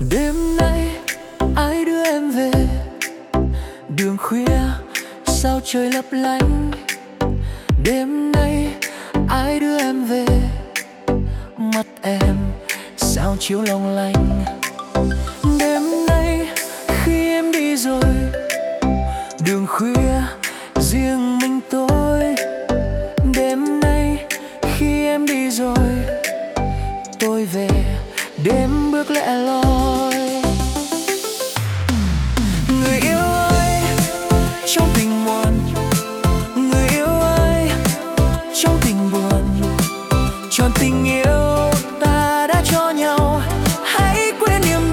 Đêm nay ai đưa em về? Đường khuya sao trời lấp lánh. Đêm nay ai đưa em về? Mắt em sao chiếu long lanh. Đêm nay khi em đi rồi, đường khuya riêng mình tôi. Đêm nay khi em đi rồi, tôi về đêm bước lẻ loi. Người yêu ơi, trong tình muộn, người yêu ơi, trong tình buồn, tròn tình yêu ta đã cho nhau, hãy quên niềm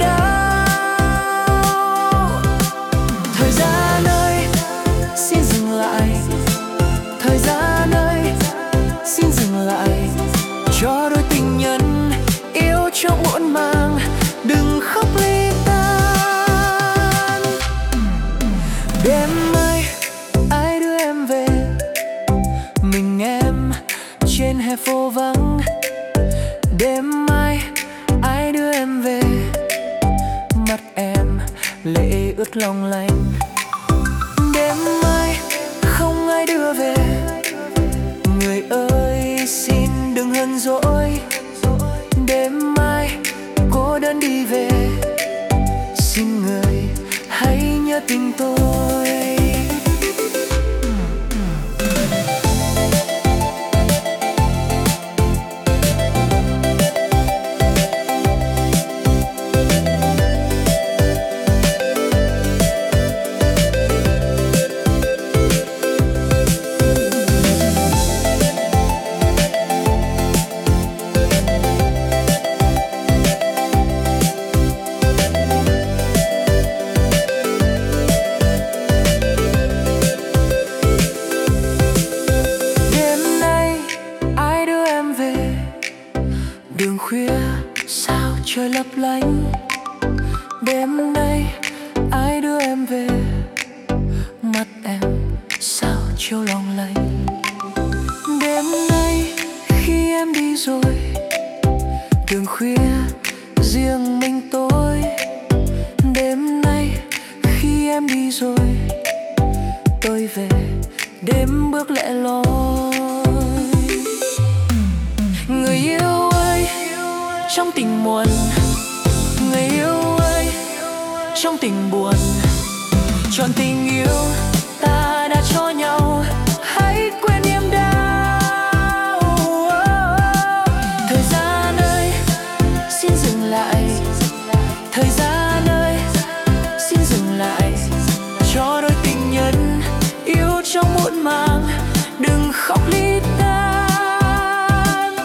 đau. Thời gian ơi, xin dừng lại. Thời gian ơi, xin dừng lại. Cho đôi tình nhân yêu trong muộn màng, đừng khóc ly tan. Đêm nay ai đưa em về? Mình em trên hè phố vắng. Đêm mai ai đưa em về? Mắt em lệ ướt long lanh. Đêm mai không ai đưa về. Người ơi xin đừng hờn dỗi. Đêm mai cô đơn đi về, xin người hãy nhớ tình tôi. Đường khuya sao trời lấp lánh. Đêm nay ai đưa em về? Mắt em sao chiếu long lanh. Đêm nay khi em đi rồi, đường khuya riêng mình tôi. Đêm nay khi em đi rồi, tôi về đêm bước lẻ loi. Người yêu ơi, trong tình muộn, người yêu ơi, trong tình buồn, tròn tình yêu ta đã cho nhau, hãy quên niềm đau. Thời gian ơi, xin dừng lại. Thời gian ơi, xin dừng lại. Cho đôi tình nhân yêu trong muộn màng, đừng khóc ly tan.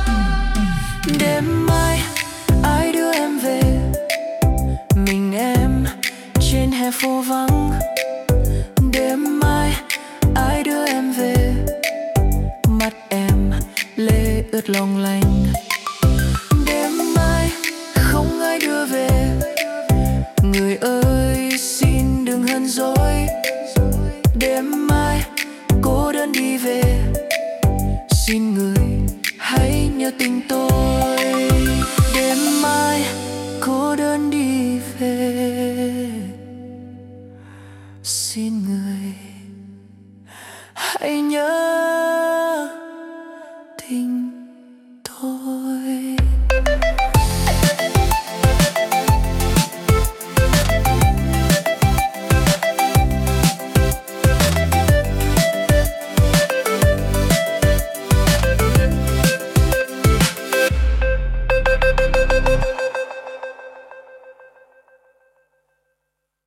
Đêm mai ai đưa em về? Mình em trên hè phố vắng. Đêm mai ai đưa em về? Mắt em lệ ướt long lanh. Đêm mai không ai đưa về. Người ơi xin đừng hờn dỗi. Đêm mai cô đơn đi về, xin người hãy nhớ tình tôi. Đêm mai cô đơn đi về, xin người hãy nhớ